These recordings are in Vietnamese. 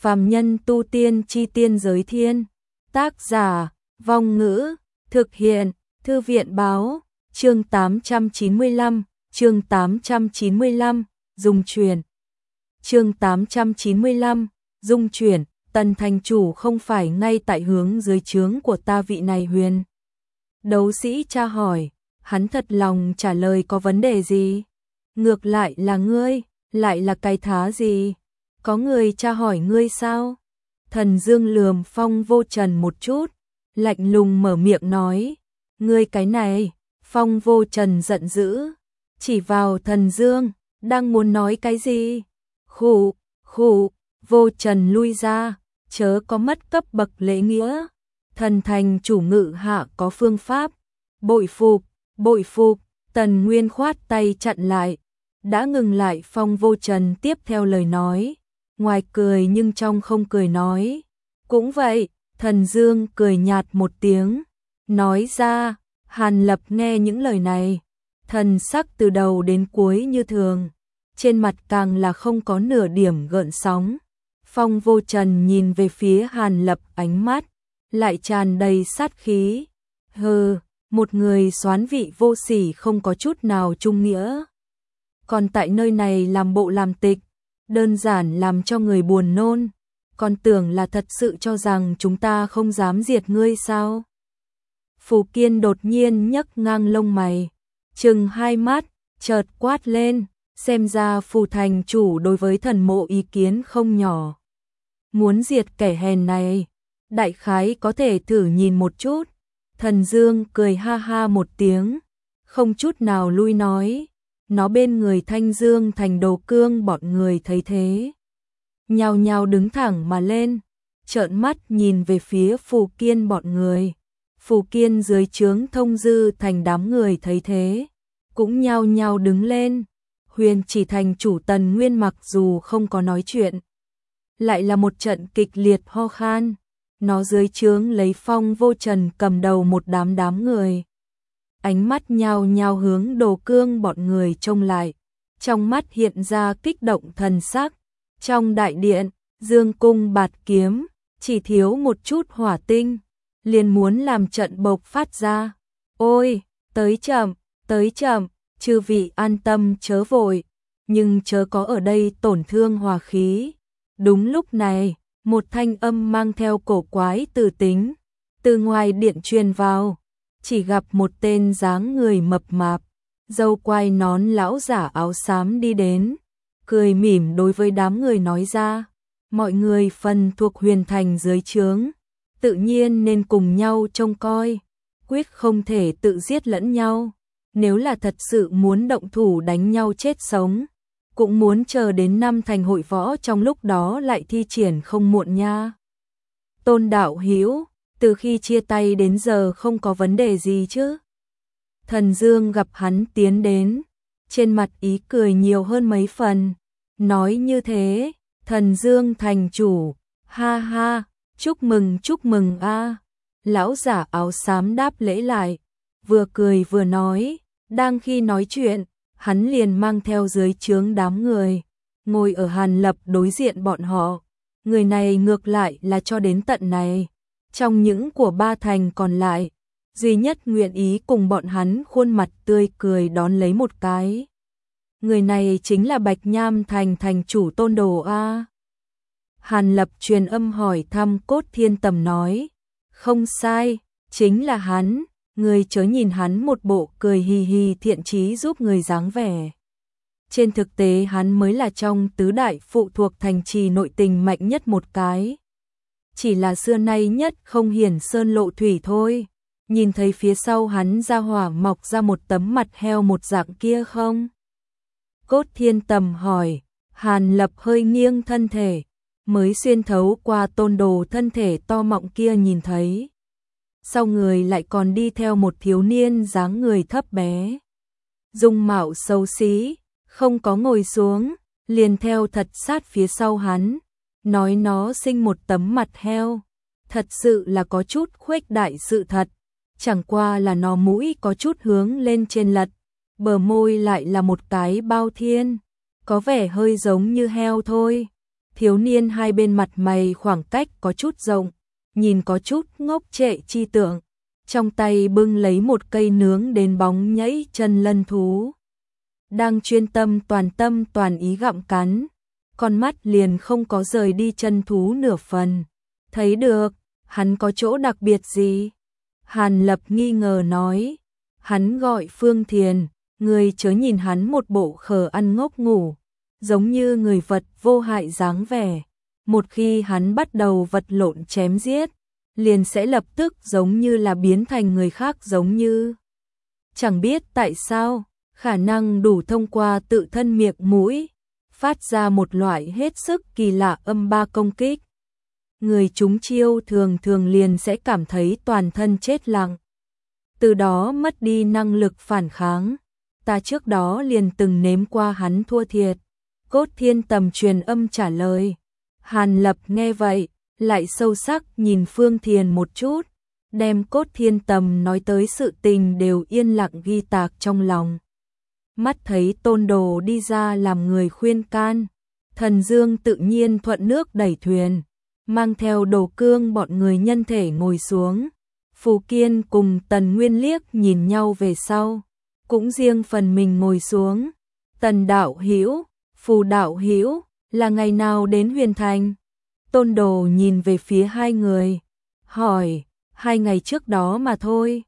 Phàm nhân tu tiên chi tiên giới thiên. Tác giả, Vong Ngữ, thực hiện, Thư viện báo, chương 895, chương 895, dung chuyển. Chương 895, dung chuyển, Tần thành chủ không phải ngay tại hướng dưới trướng của ta vị này Huyền đấu sĩ tra hỏi, hắn thật lòng trả lời có vấn đề gì? Ngược lại là ngươi, lại là cái thá gì? Có người tra hỏi ngươi sao? Thần Dương lườm Phong Vô Trần một chút, lạnh lùng mở miệng nói, ngươi cái này. Phong Vô Trần giận dữ, chỉ vào Thần Dương, đang muốn nói cái gì? Khụ, khụ, Vô Trần lui ra, chớ có mất cấp bậc lễ nghĩa. Thần thành chủ ngự hạ có phương pháp, bội phục, bội phục. Tần Nguyên khoát tay chặn lại, đã ngừng lại. Phong Vô Trần tiếp theo lời nói, ngoài cười nhưng trong không cười nói, cũng vậy. Thần Dương cười nhạt một tiếng, nói ra. Hàn Lập nghe những lời này, thần sắc từ đầu đến cuối như thường, trên mặt càng là không có nửa điểm gợn sóng. Phong Vô Trần nhìn về phía Hàn Lập, ánh mắt lại tràn đầy sát khí. Hừ, một người soán vị vô sỉ không có chút nào trung nghĩa, còn tại nơi này làm bộ làm tịch, đơn giản làm cho người buồn nôn. Còn tưởng là thật sự cho rằng chúng ta không dám diệt ngươi sao? Phù Kiên đột nhiên nhấc ngang lông mày, trừng hai mắt, chợt quát lên, xem ra Phù thành chủ đối với thần mộ ý kiến không nhỏ. Muốn diệt kẻ hèn này, đại khái có thể thử nhìn một chút. Thần Dương cười ha ha một tiếng, không chút nào lui nói, nó bên người Thanh Dương Thành Đồ Cương bọn người thấy thế, nhao nhao đứng thẳng mà lên, trợn mắt nhìn về phía Phù Kiên bọn người. Phù Kiên dưới trướng Thông Dư Thành đám người thấy thế, cũng nhao nhao đứng lên. Huyền Chỉ thành chủ Tần Nguyên mặc dù không có nói chuyện, lại là một trận kịch liệt ho khan. Nó dưới trướng lấy Phong Vô Trần cầm đầu một đám người, ánh mắt nhao nhao hướng Đồ Cương bọn người trông lại, trong mắt hiện ra kích động thần sắc. Trong đại điện, dương cung bạt kiếm, chỉ thiếu một chút hỏa tinh, liền muốn làm trận bộc phát ra. Ôi, tới chậm, chư vị an tâm chớ vội, nhưng chớ có ở đây tổn thương hòa khí. Đúng lúc này, một thanh âm mang theo cổ quái từ tính, từ ngoài điện truyền vào, chỉ gặp một tên dáng người mập mạp, râu quai nón lão giả áo xám đi đến, cười mỉm đối với đám người nói ra, mọi người phần thuộc Huyền thành dưới trướng, tự nhiên nên cùng nhau trông coi, quyết không thể tự giết lẫn nhau. Nếu là thật sự muốn động thủ đánh nhau chết sống, cũng muốn chờ đến năm thành hội võ, trong lúc đó lại thi triển không muộn nha. Tôn đạo hữu, từ khi chia tay đến giờ không có vấn đề gì chứ? Thần Dương gặp hắn tiến đến, trên mặt ý cười nhiều hơn mấy phần, nói như thế. Thần Dương thành chủ, ha ha, chúc mừng a. Lão giả áo xám đáp lễ lại, vừa cười vừa nói. Đang khi nói chuyện, hắn liền mang theo dưới trướng đám người, ngồi ở Hàn Lập đối diện bọn họ. Người này ngược lại là cho đến tận này, trong những của ba thành còn lại, duy nhất nguyện ý cùng bọn hắn khuôn mặt tươi cười đón lấy một cái. Người này chính là Bạch Nham thành thành chủ Tôn Đồ a. Hàn Lập truyền âm hỏi thăm. Cốt Thiên Tầm nói, không sai, chính là hắn. Người chớ nhìn hắn một bộ cười hì hì thiện chí giúp người dáng vẻ. Trên thực tế hắn mới là trong tứ đại phụ thuộc thành trì nội tình mạnh nhất một cái. Chỉ là xưa nay nhất không hiển sơn lộ thủy thôi. Nhìn thấy phía sau hắn ra hỏa mọc ra một tấm mặt heo một dạng kia không? Cốt Thiên Tầm hỏi. Hàn Lập hơi nghiêng thân thể, mới xuyên thấu qua Tôn Đồ thân thể to mọng kia nhìn thấy. Sau người lại còn đi theo một thiếu niên dáng người thấp bé, dung mạo xấu xí, không có ngồi xuống, liền theo thật sát phía sau hắn, nói nó sinh một tấm mặt heo, thật sự là có chút khuếch đại sự thật, chẳng qua là nó mũi có chút hướng lên trên lật, bờ môi lại là một cái bao thiên, có vẻ hơi giống như heo thôi. Thiếu niên hai bên mặt mày khoảng cách có chút rộng, nhìn có chút ngốc trệ chi tưởng, trong tay bưng lấy một cây nướng đến bóng nhảy chân lân thú. Đang chuyên tâm toàn ý gặm cắn, con mắt liền không có rời đi chân thú nửa phần. Thấy được, hắn có chỗ đặc biệt gì? Hàn Lập nghi ngờ nói, hắn gọi Phương Thiền, người chớ nhìn hắn một bộ khờ ăn ngốc ngủ, giống như người vật vô hại dáng vẻ. Một khi hắn bắt đầu vật lộn chém giết, liền sẽ lập tức giống như là biến thành người khác giống như. Chẳng biết tại sao, khả năng đủ thông qua tự thân miệng mũi, phát ra một loại hết sức kỳ lạ âm ba công kích. Người trúng chiêu thường thường liền sẽ cảm thấy toàn thân chết lặng, từ đó mất đi năng lực phản kháng. Ta trước đó liền từng nếm qua hắn thua thiệt. Cốt Thiên Tầm truyền âm trả lời. Hàn Lập nghe vậy, lại sâu sắc nhìn Phương Thiền một chút, đem Cốt Thiên Tầm nói tới sự tình đều yên lặng ghi tạc trong lòng. Mắt thấy Tôn Đồ đi ra làm người khuyên can, Thần Dương tự nhiên thuận nước đẩy thuyền, mang theo Đồ Cương bọn người nhân thể ngồi xuống. Phù Kiên cùng Tần Nguyên liếc nhìn nhau về sau, cũng riêng phần mình ngồi xuống. Tần đạo hữu, Phù đạo hữu, là ngày nào đến Huyền Thành? Tôn Đồ nhìn về phía hai người, hỏi, 2 ngày trước đó mà thôi.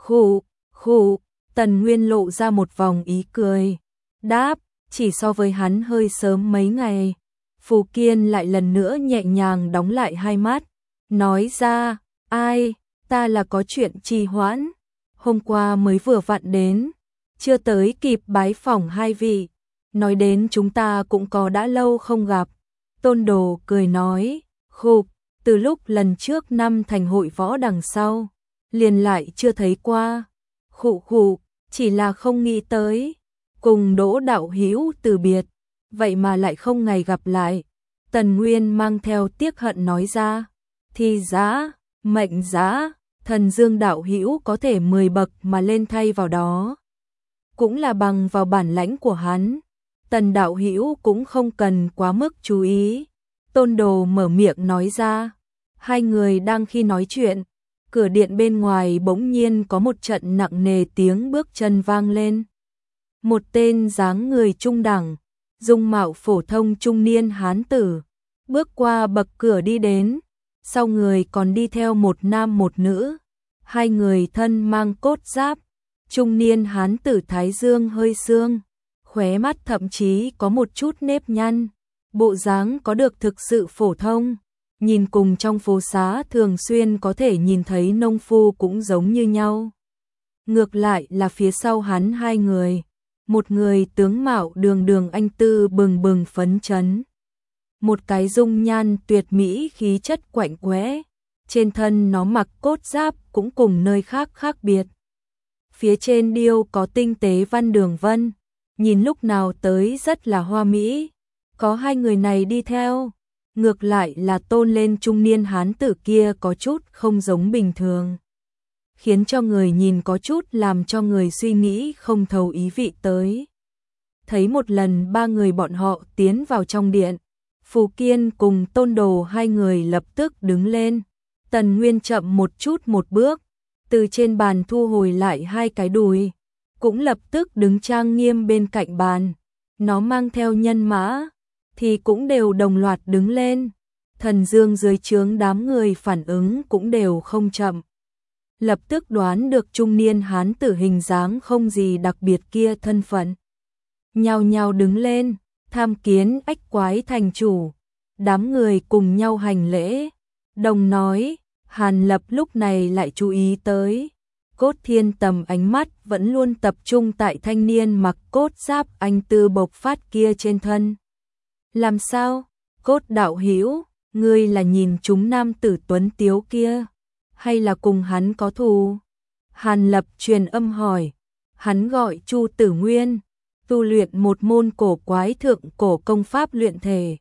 Khụ, Tần Nguyên lộ ra một vòng ý cười, đáp, chỉ so với hắn hơi sớm mấy ngày. Phù Kiên lại lần nữa nhẹ nhàng đóng lại hai mắt, nói ra, ai, ta là có chuyện trì hoãn, hôm qua mới vừa vặn đến, chưa tới kịp bái phỏng hai vị, nói đến chúng ta cũng có đã lâu không gặp. Tôn Đồ cười nói, khục, từ lúc lần trước năm thành hội võ đằng sau, liền lại chưa thấy qua. Khụ, chỉ là không nghĩ tới, cùng Đỗ đạo hữu từ biệt, vậy mà lại không ngày gặp lại. Tần Nguyên mang theo tiếc hận nói ra, thì giá, mệnh giá, Thần Dương đạo hữu có thể 10 bậc mà lên thay vào đó, cũng là bằng vào bản lãnh của hắn. Tần đạo hữu cũng không cần quá mức chú ý. Tôn Đồ mở miệng nói ra. Hai người đang khi nói chuyện, cửa điện bên ngoài bỗng nhiên có một trận nặng nề tiếng bước chân vang lên. Một tên dáng người trung đẳng, dung mạo phổ thông trung niên hán tử, bước qua bậc cửa đi đến, sau người còn đi theo một nam một nữ, hai người thân mang cốt giáp. Trung niên hán tử thái dương hơi sương, khóe mắt thậm chí có một chút nếp nhăn, bộ dáng có được thực sự phổ thông, nhìn cùng trong phố xá thường xuyên có thể nhìn thấy nông phu cũng giống như nhau. Ngược lại là phía sau hắn hai người, một người tướng mạo đường đường anh tư bừng bừng phấn chấn, một cái dung nhan tuyệt mỹ khí chất quạnh quẽ, trên thân nó mặc cốt giáp cũng cùng nơi khác khác biệt. Phía trên điêu có tinh tế văn đường vân, nhìn lúc nào tới rất là hoa mỹ. Có hai người này đi theo, ngược lại là tôn lên trung niên hán tử kia có chút không giống bình thường, khiến cho người nhìn có chút làm cho người suy nghĩ không thấu ý vị tới. Thấy một lần ba người bọn họ tiến vào trong điện, Phù Kiên cùng Tôn Đồ hai người lập tức đứng lên. Tần Nguyên chậm một chút một bước, từ trên bàn thu hồi lại hai cái đùi, cũng lập tức đứng trang nghiêm bên cạnh bàn. Nó mang theo nhân mã, thì cũng đều đồng loạt đứng lên. Thần Dương dưới trướng đám người phản ứng cũng đều không chậm. Lập tức đoán được trung niên hán tử hình dáng không gì đặc biệt kia thân phận. Nhao nhao đứng lên, tham kiến Ách Quái thành chủ. Đám người cùng nhau hành lễ, đồng nói. Hàn Lập lúc này lại chú ý tới, Cốt Thiên Tầm ánh mắt vẫn luôn tập trung tại thanh niên mặc cốt giáp anh tư bộc phát kia trên thân. Làm sao? Cốt đạo hữu, ngươi là nhìn chúng nam tử tuấn tiếu kia, hay là cùng hắn có thù? Hàn Lập truyền âm hỏi. Hắn gọi Chu Tử Nguyên, tu luyện một môn cổ quái thượng cổ công pháp luyện thể,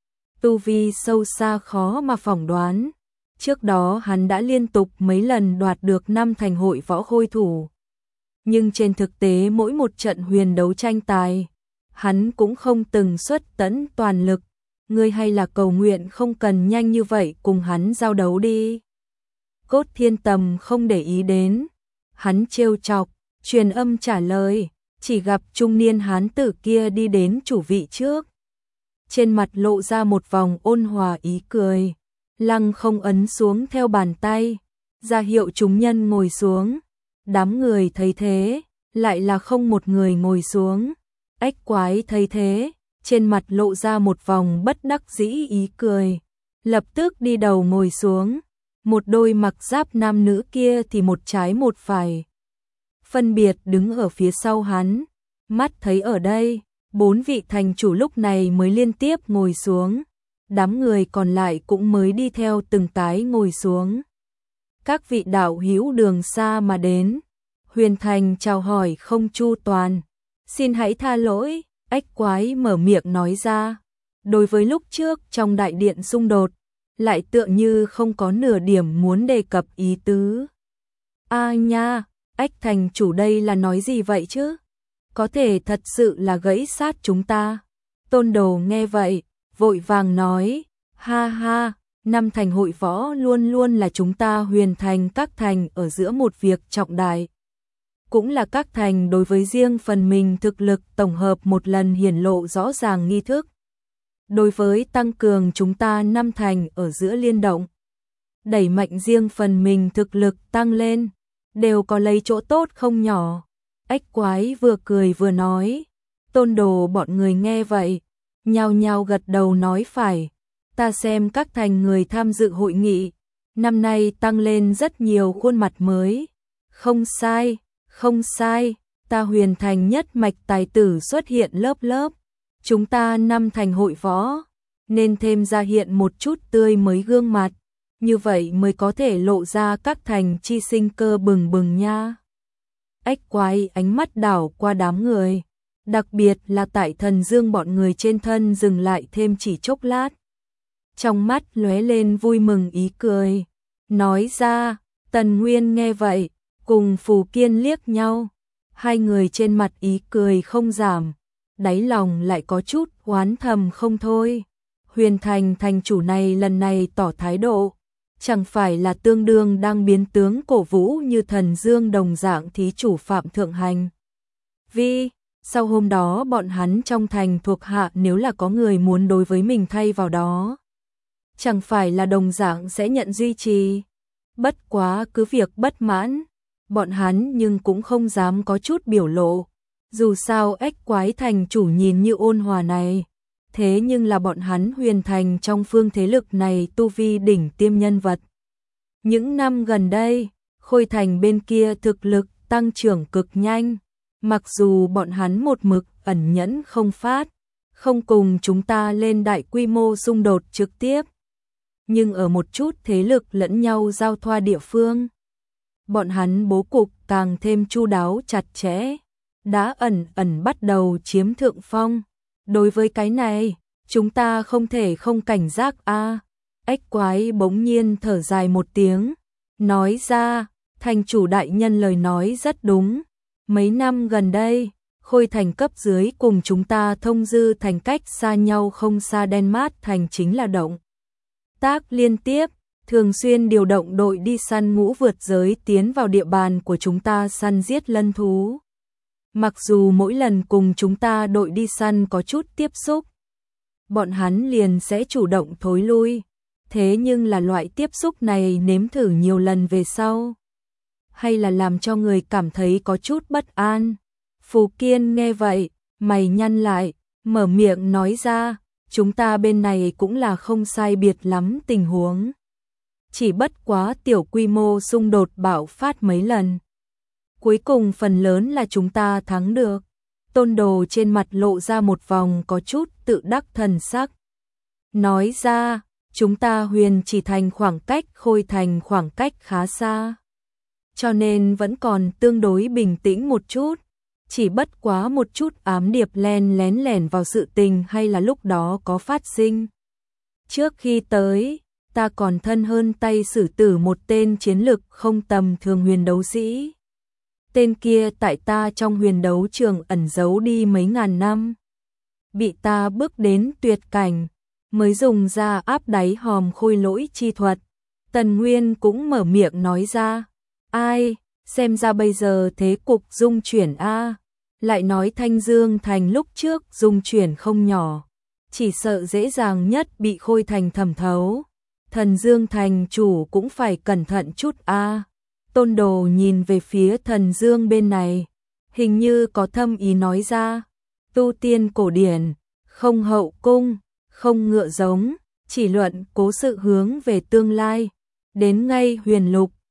tu vi sâu xa khó mà phỏng đoán. Trước đó hắn đã liên tục mấy lần đoạt được 5 thành hội võ khôi thủ. Nhưng trên thực tế mỗi một trận huyền đấu tranh tài, hắn cũng không từng xuất tấn toàn lực. ngươi hay là cầu nguyện không cần nhanh như vậy cùng hắn giao đấu đi. Cốt Thiên Tầm không để ý đến, hắn trêu chọc, truyền âm trả lời, chỉ gặp trung niên hán tử kia đi đến chủ vị trước. Trên mặt lộ ra một vòng ôn hòa ý cười, lăng không ấn xuống theo bàn tay, ra hiệu chúng nhân ngồi xuống. Đám người thấy thế, lại là không một người ngồi xuống. Ếch Quái thấy thế, trên mặt lộ ra một vòng bất đắc dĩ ý cười, lập tức đi đầu ngồi xuống. Một đôi mặc giáp nam nữ kia thì một trái một phải, phân biệt đứng ở phía sau hắn. Mắt thấy ở đây, 4 vị thành chủ lúc này mới liên tiếp ngồi xuống, đám người còn lại cũng mới đi theo từng cái ngồi xuống. Các vị đạo hữu đường xa mà đến, Huyền Thành chào hỏi không chu toàn, xin hãy tha lỗi. Ếch Quái mở miệng nói ra, đối với lúc trước trong đại điện xung đột, lại tựa như không có nửa điểm muốn đề cập ý tứ. Nha, Ếch thành chủ đây là nói gì vậy chứ? Có thể thật sự là gãy sát chúng ta. Tôn Đồ nghe vậy, vội vàng nói, ha ha, năm thành hội võ luôn luôn là chúng ta Huyền Thành các thành ở giữa một việc trọng đại. Cũng là các thành đối với riêng phần mình thực lực tổng hợp một lần hiển lộ rõ ràng nghi thức. Đối với tăng cường chúng ta năm thành ở giữa liên động, đẩy mạnh riêng phần mình thực lực tăng lên, đều có lấy chỗ tốt không nhỏ. Ếch Quái vừa cười vừa nói. Tôn Đồ bọn người nghe vậy, nhao nhao gật đầu nói phải. Ta xem các thành người tham dự hội nghị, năm nay tăng lên rất nhiều khuôn mặt mới. Không sai, không sai, ta Huyền Thành nhất mạch tài tử xuất hiện lớp lớp. Chúng ta năm thành hội võ, nên thêm ra hiện một chút tươi mới gương mặt, như vậy mới có thể lộ ra các thành chi sinh cơ bừng bừng nha. Ếch Quái ánh mắt đảo qua đám người, đặc biệt là tại Thần Dương bọn người trên thân dừng lại thêm chỉ chốc lát. Trong mắt lóe lên vui mừng ý cười, nói ra. Tần Nguyên nghe vậy, cùng Phù Kiên liếc nhau, hai người trên mặt ý cười không giảm, đáy lòng lại có chút oán thầm không thôi. Huyền Thành thành chủ này lần này tỏ thái độ, chẳng phải là tương đương đang biến tướng cổ vũ như Thần Dương đồng dạng thí chủ Phạm Thượng Hành. Vì, sau hôm đó bọn hắn trong thành thuộc hạ nếu là có người muốn đối với mình thay vào đó, chẳng phải là đồng dạng sẽ nhận duy trì. Bất quá cứ việc bất mãn, bọn hắn nhưng cũng không dám có chút biểu lộ. Dù sao Ếch Quái thành chủ nhìn như ôn hòa này, thế nhưng là bọn hắn Huyền Thành trong phương thế lực này tu vi đỉnh tiêm nhân vật. Những năm gần đây, Khôi Thành bên kia thực lực tăng trưởng cực nhanh, mặc dù bọn hắn một mực ẩn nhẫn không phát, không cùng chúng ta lên đại quy mô xung đột trực tiếp, nhưng ở một chút thế lực lẫn nhau giao thoa địa phương, bọn hắn bố cục càng thêm chu đáo chặt chẽ, đã ẩn ẩn bắt đầu chiếm thượng phong. Đối với cái này, chúng ta không thể không cảnh giác a. Ếch Quái bỗng nhiên thở dài một tiếng, nói ra, thành chủ đại nhân lời nói rất đúng. Mấy năm gần đây, Khôi Thành cấp dưới cùng chúng ta Thông Dư Thành cách xa nhau không xa, Đen Mát Thành chính là động tác liên tiếp, thường xuyên điều động đội đi săn ngũ vượt giới tiến vào địa bàn của chúng ta săn giết lân thú. Mặc dù mỗi lần cùng chúng ta đội đi săn có chút tiếp xúc, bọn hắn liền sẽ chủ động thối lui, thế nhưng là loại tiếp xúc này nếm thử nhiều lần về sau, hay là làm cho người cảm thấy có chút bất an. Phù Kiên nghe vậy, mày nhăn lại, mở miệng nói ra, chúng ta bên này cũng là không sai biệt lắm tình huống. Chỉ bất quá tiểu quy mô xung đột bạo phát mấy lần, cuối cùng phần lớn là chúng ta thắng được. Tôn Đồ trên mặt lộ ra một vòng có chút tự đắc thần sắc, nói ra, chúng ta Huyền Chỉ Thành khoảng cách Khôi Thành khoảng cách khá xa, cho nên vẫn còn tương đối bình tĩnh một chút, chỉ bất quá một chút ám điệp len lén lẻn vào sự tình hay là lúc đó có phát sinh. Trước khi tới, ta còn thân hơn tay xử tử một tên chiến lực không tầm thường huyền đấu sĩ. Tên kia tại ta trong huyền đấu trường ẩn giấu đi mấy ngàn năm, bị ta bước đến tuyệt cảnh, mới dùng ra áp đáy hòm khôi lỗi chi thuật. Tần Nguyên cũng mở miệng nói ra, ai, xem ra bây giờ thế cục dung chuyển a. Lại nói Thanh Dương Thành lúc trước dung chuyển không nhỏ, chỉ sợ dễ dàng nhất bị Khôi Thành thẩm thấu. Thần Dương Thành chủ cũng phải cẩn thận chút a. Tôn Đồ nhìn về phía Thần Dương bên này, hình như có thâm ý nói ra, tu tiên cổ điển, không hậu cung, không ngựa giống, chỉ luận cố sự hướng về tương lai. Đến ngay Huyền Lục,